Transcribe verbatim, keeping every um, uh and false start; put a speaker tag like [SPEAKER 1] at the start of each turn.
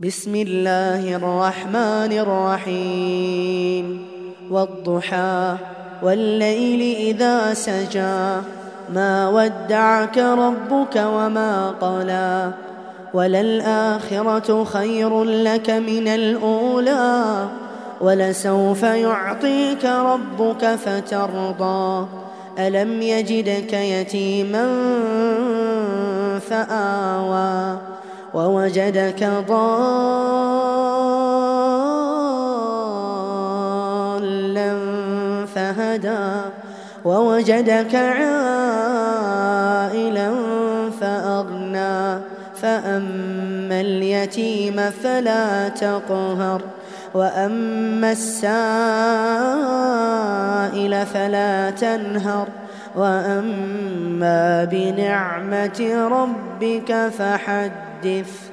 [SPEAKER 1] بسم الله الرحمن الرحيم والضحى والليل إذا سجى ما ودعك ربك وما قلى وللآخرة خير لك من الأولى ولسوف يعطيك ربك فترضى ألم يجدك يتيما فآوى ووجدك ضالا فهدى ووجدك عائلا فأغنى فأما اليتيم فلا تقهر وأما السائل فلا تنهر وأما بنعمة ربك فحدث.